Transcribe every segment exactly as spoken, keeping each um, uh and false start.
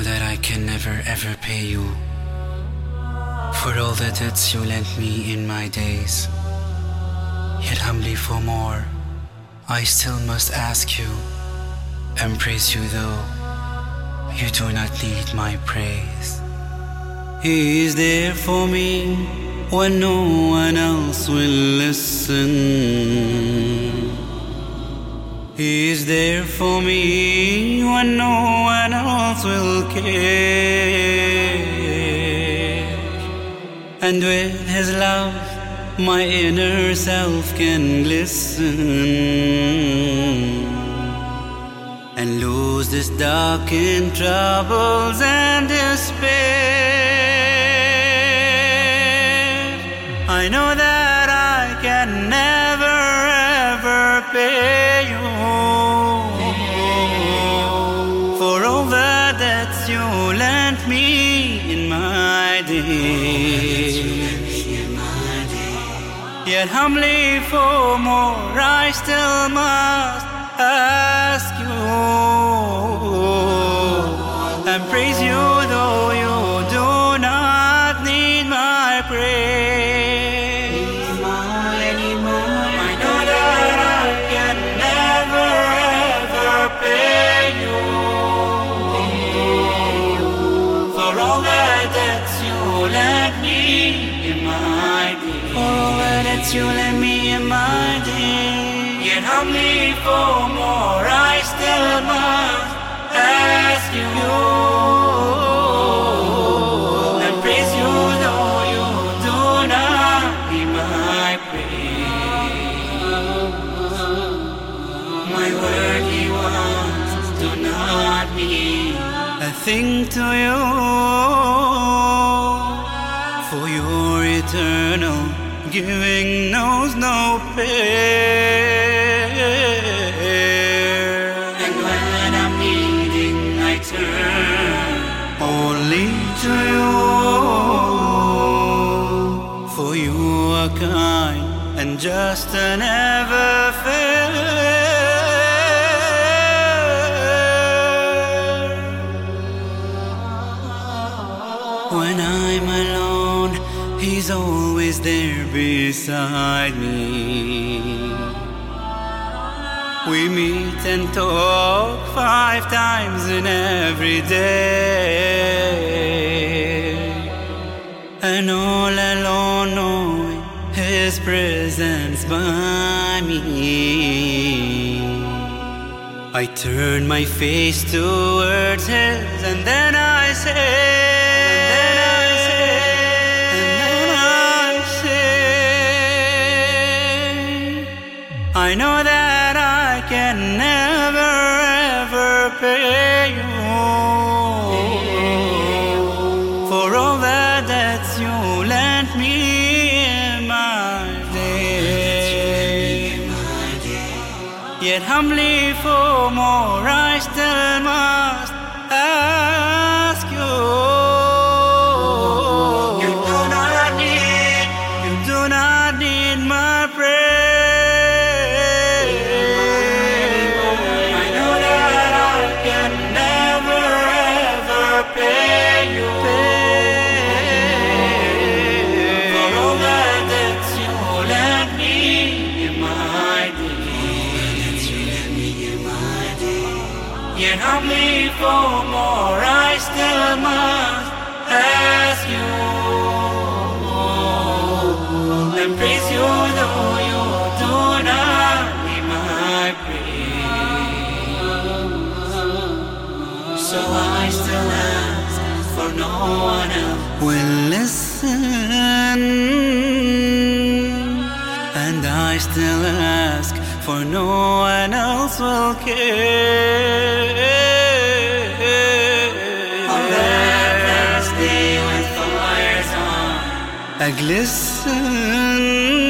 that I can never ever pay you for all the debts you lent me in my days. Yet humbly for more, I still must ask you and praise you, though you do not need my praise. He is there for me when no one else will listen. He is there for me when no one else will care. And with his love, my inner self can glisten and lose this darkened troubles and despair. I know that I can never ever pay you for all the debts you lent me in my day. Yet humbly for more, I still must ask you and praise you, though you do not need my praise. Anymore. I know that I can never ever pay you for all the debts you lent me in my day. For all the debts you lent me in my day. Yet humbly for more, I still must ask you and praise you, though you do not need my praise. My worldly ones do not mean a thing to you, for your eternal giving knows no pain. And when I'm needing, I turn only to you, for you are kind and just and ever fair. When I'm alone, He's always there beside me. We meet and talk five times in every day, and all alone knowing His presence by me, I turn my face towards His, and then I say, I know that I can never ever pay you for all the debts you lent me in my day. Yet humbly for more, I still must ask you. You do not need, you do not need my praise. Yet humbly for more, I still must ask you and praise you, though you do not need my praise. So I still ask, for no one else will listen, and I still ask, for no one else will care. On that last day when fires on a glisten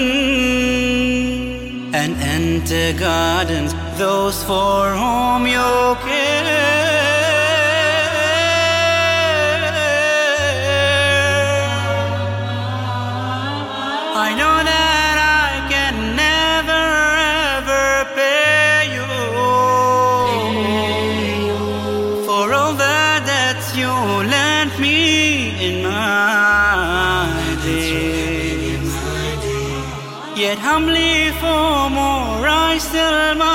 and enter gardens, those for whom you care. I know that I can never ever pay you for all the debts you Yet humbly for more I still must